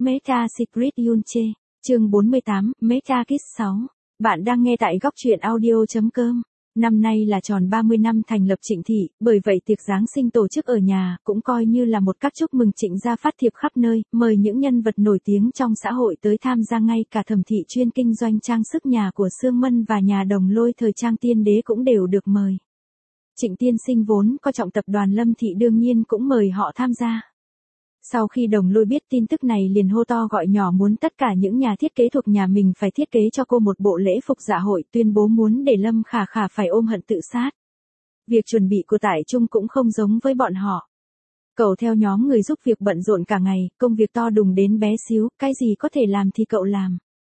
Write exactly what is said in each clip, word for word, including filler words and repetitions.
Meta Secret Yunche, chương bốn mươi tám, Meta Kids sáu. Bạn đang nghe tại góc truyện audio chấm com. Năm nay là tròn ba mươi năm thành lập Trịnh Thị, bởi vậy tiệc Giáng sinh tổ chức ở nhà, cũng coi như là một cách chúc mừng Trịnh gia phát thiệp khắp nơi, mời những nhân vật nổi tiếng trong xã hội tới tham gia, ngay cả Thẩm Thị chuyên kinh doanh trang sức nhà của Sương Mân và nhà Đồng Lôi thời trang Tiên Đế cũng đều được mời. Trịnh tiên sinh vốn coi trọng tập đoàn Lâm Thị đương nhiên cũng mời họ tham gia. Sau khi Đồng Lôi biết tin tức này liền hô to gọi nhỏ muốn tất cả những nhà thiết kế thuộc nhà mình phải thiết kế cho cô một bộ lễ phục dạ hội, tuyên bố muốn để Lâm Khả Khả phải ôm hận tự sát. Việc chuẩn bị của Tại Trung cũng không giống với bọn họ. Cậu theo nhóm người giúp việc bận rộn cả ngày, công việc to đùng đến bé xíu, cái gì có thể làm thì cậu làm.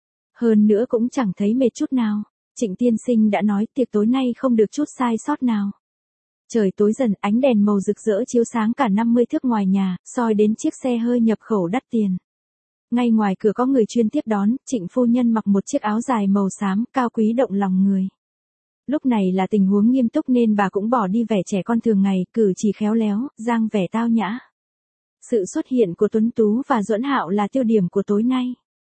Hơn nữa cũng chẳng thấy mệt chút nào. Trịnh tiên sinh đã nói tiệc tối nay không được chút sai sót nào. Trời tối dần, ánh đèn màu rực rỡ chiếu sáng cả năm mươi thước ngoài nhà, soi đến chiếc xe hơi nhập khẩu đắt tiền. Ngay ngoài cửa có người chuyên tiếp đón, Trịnh phu nhân mặc một chiếc áo dài màu xám, cao quý động lòng người. Lúc này là tình huống nghiêm túc nên bà cũng bỏ đi vẻ trẻ con thường ngày, cử chỉ khéo léo, dang vẻ tao nhã. Sự xuất hiện của Tuấn Tú và Duẫn Hạo là tiêu điểm của tối nay.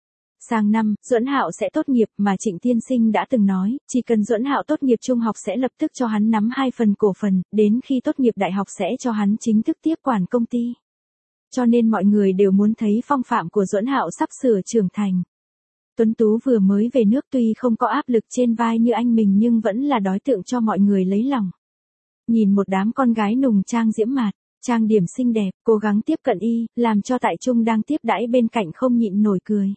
Sang năm, Duẫn Hạo sẽ tốt nghiệp mà Trịnh tiên sinh đã từng nói, chỉ cần Duẫn Hạo tốt nghiệp trung học sẽ lập tức cho hắn nắm hai phần cổ phần, đến khi tốt nghiệp đại học sẽ cho hắn chính thức tiếp quản công ty. Cho nên mọi người đều muốn thấy phong phạm của Duẫn Hạo sắp sửa trưởng thành. Tuấn Tú vừa mới về nước tuy không có áp lực trên vai như anh mình nhưng vẫn là đối tượng cho mọi người lấy lòng. Nhìn một đám con gái nùng trang diễm mạt, trang điểm xinh đẹp, cố gắng tiếp cận y, làm cho Tại Trung đang tiếp đãi bên cạnh không nhịn nổi cười.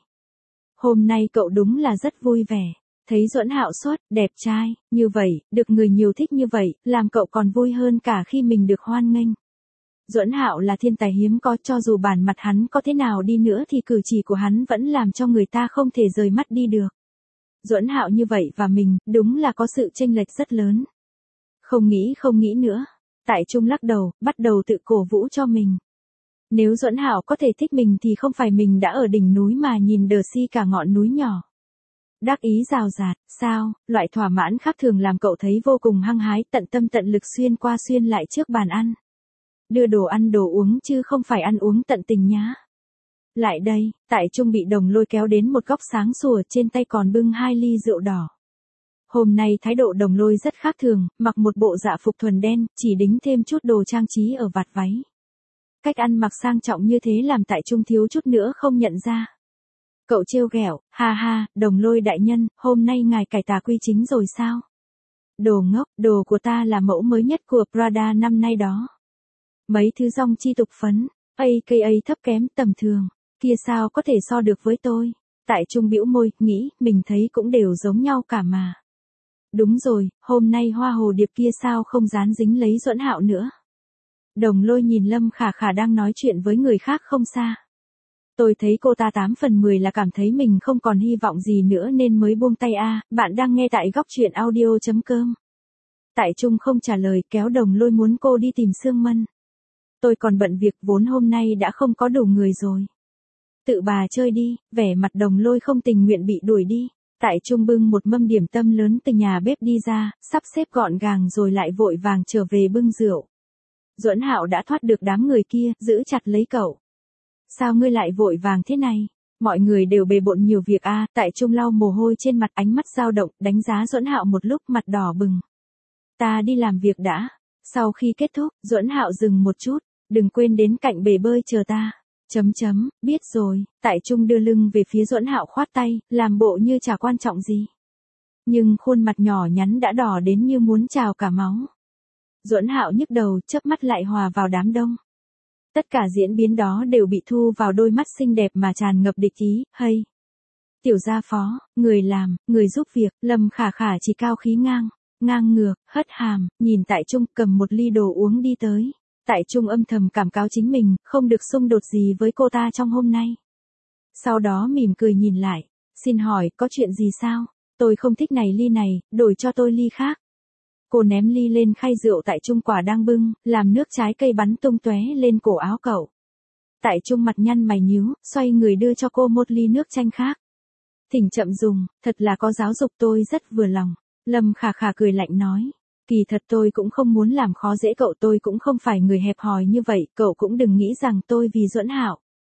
Hôm nay cậu đúng là rất vui vẻ, thấy Duẫn Hạo xuất, đẹp trai, như vậy, được người nhiều thích như vậy, làm cậu còn vui hơn cả khi mình được hoan nghênh. Duẫn Hạo là thiên tài hiếm có, cho dù bản mặt hắn có thế nào đi nữa thì cử chỉ của hắn vẫn làm cho người ta không thể rời mắt đi được. Duẫn Hạo như vậy và mình, đúng là có sự chênh lệch rất lớn. Không nghĩ không nghĩ nữa. Tại Trung lắc đầu, bắt đầu tự cổ vũ cho mình. Nếu Duẫn Hạo có thể thích mình thì không phải mình đã ở đỉnh núi mà nhìn đờ si cả ngọn núi nhỏ. Đắc ý rào rạt, sao, loại thỏa mãn khác thường làm cậu thấy vô cùng hăng hái, tận tâm tận lực xuyên qua xuyên lại trước bàn ăn. Đưa đồ ăn đồ uống chứ không phải ăn uống tận tình nhá. Lại đây, Tại Trung bị Đồng Lôi kéo đến một góc sáng sủa, trên tay còn bưng hai ly rượu đỏ. Hôm nay thái độ Đồng Lôi rất khác thường, mặc một bộ dạ phục thuần đen, chỉ đính thêm chút đồ trang trí ở vạt váy. Cách ăn mặc sang trọng như thế làm Tại Trung thiếu chút nữa không nhận ra. Cậu trêu ghẹo, ha ha, Đồng Lôi đại nhân, hôm nay ngài cải tà quy chính rồi sao? Đồ ngốc, đồ của ta là mẫu mới nhất của Prada năm nay đó. Mấy thứ dong chi tục phấn, a ca a thấp kém tầm thường, kia sao có thể so được với tôi? Tại Trung bĩu môi, nghĩ, mình thấy cũng đều giống nhau cả mà. Đúng rồi, hôm nay hoa hồ điệp kia sao không dán dính lấy Duẫn Hạo nữa? Đồng Lôi nhìn Lâm Khả Khả đang nói chuyện với người khác không xa. Tôi thấy cô ta tám phần mười là cảm thấy mình không còn hy vọng gì nữa nên mới buông tay a. À, bạn đang nghe tại góc truyện audio chấm com. Tại Trung không trả lời, kéo Đồng Lôi muốn cô đi tìm Sương Mân. Tôi còn bận việc, vốn hôm nay đã không có đủ người rồi. Tự bà chơi đi, vẻ mặt Đồng Lôi không tình nguyện bị đuổi đi. Tại Trung bưng một mâm điểm tâm lớn từ nhà bếp đi ra, sắp xếp gọn gàng rồi lại vội vàng trở về bưng rượu. Duẫn Hạo đã thoát được đám người kia, giữ chặt lấy cậu. Sao ngươi lại vội vàng thế này? Mọi người đều bề bộn nhiều việc a. À, Tại Trung lau mồ hôi trên mặt, ánh mắt dao động, đánh giá Duẫn Hạo một lúc, mặt đỏ bừng. Ta đi làm việc đã. Sau khi kết thúc, Duẫn Hạo dừng một chút, đừng quên đến cạnh bể bơi chờ ta. Chấm chấm, biết rồi. Tại Trung đưa lưng về phía Duẫn Hạo khoát tay, làm bộ như chả quan trọng gì. Nhưng khuôn mặt nhỏ nhắn đã đỏ đến như muốn trào cả máu. Duẫn Hạo nhức đầu, chớp mắt lại hòa vào đám đông. Tất cả diễn biến đó đều bị thu vào đôi mắt xinh đẹp mà tràn ngập địch ý, hay. Tiểu gia phó, người làm, người giúp việc, Lâm Khả Khả chỉ cao khí ngang, ngang ngược, hất hàm, nhìn Tại Trung cầm một ly đồ uống đi tới. Tại Trung âm thầm cảm cáo chính mình, không được xung đột gì với cô ta trong hôm nay. Sau đó mỉm cười nhìn lại, xin hỏi, có chuyện gì sao? Tôi không thích này ly này, đổi cho tôi ly khác. Cô ném ly lên khay rượu Tại Trung quả đang bưng, làm nước trái cây bắn tung tóe lên cổ áo cậu. Tại Trung mặt nhăn mày nhíu, xoay người đưa cho cô một ly nước chanh khác. Thỉnh chậm dùng, thật là có giáo dục, tôi rất vừa lòng. Lâm Khả Khả cười lạnh nói. Kỳ thật tôi cũng không muốn làm khó dễ cậu, tôi cũng không phải người hẹp hòi như vậy, cậu cũng đừng nghĩ rằng tôi vì Duẫn Hạo.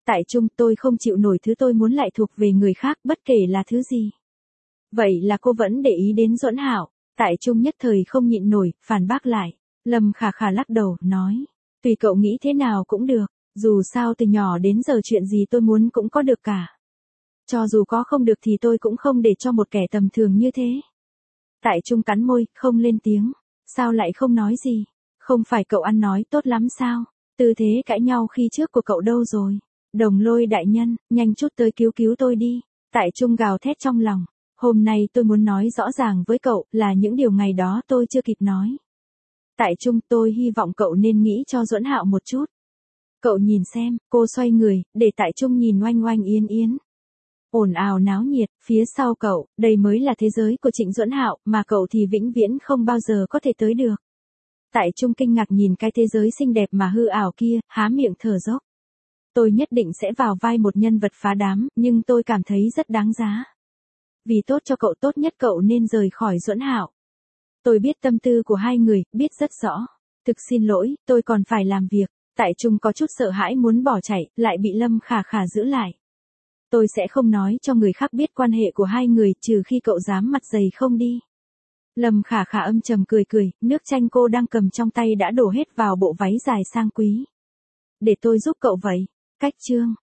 Tại Trung, tôi không chịu nổi thứ tôi muốn lại thuộc về người khác, bất kể là thứ gì. Vậy là cô vẫn để ý đến Duẫn Hạo? Tại Trung nhất thời không nhịn nổi, phản bác lại. Lâm Khả Khả lắc đầu, nói. Tùy cậu nghĩ thế nào cũng được, dù sao từ nhỏ đến giờ chuyện gì tôi muốn cũng có được cả. Cho dù có không được thì tôi cũng không để cho một kẻ tầm thường như thế. Tại Trung cắn môi, không lên tiếng. Sao lại không nói gì? Không phải cậu ăn nói tốt lắm sao? Tư thế cãi nhau khi trước của cậu đâu rồi? Đồng Lôi đại nhân, nhanh chút tới cứu cứu tôi đi. Tại Trung gào thét trong lòng. Hôm nay tôi muốn nói rõ ràng với cậu là những điều ngày đó tôi chưa kịp nói. Tại Trung, tôi hy vọng cậu nên nghĩ cho Duẫn Hạo một chút. Cậu nhìn xem, cô xoay người, để Tại Trung nhìn oanh oanh yến yến. Ồn ào náo nhiệt, phía sau cậu, đây mới là thế giới của Trịnh Duẫn Hạo, mà cậu thì vĩnh viễn không bao giờ có thể tới được. Tại Trung kinh ngạc nhìn cái thế giới xinh đẹp mà hư ảo kia, há miệng thở dốc. Tôi nhất định sẽ vào vai một nhân vật phá đám, nhưng tôi cảm thấy rất đáng giá. Vì tốt cho cậu tốt nhất cậu nên rời khỏi Duẫn Hạo. Tôi biết tâm tư của hai người, biết rất rõ. Thực xin lỗi, tôi còn phải làm việc. Tại Trung có chút sợ hãi muốn bỏ chạy, lại bị Lâm Khả Khả giữ lại. Tôi sẽ không nói cho người khác biết quan hệ của hai người, trừ khi cậu dám mặt dày không đi. Lâm Khả Khả âm trầm cười cười, nước chanh cô đang cầm trong tay đã đổ hết vào bộ váy dài sang quý. Để tôi giúp cậu vậy. Cách chương.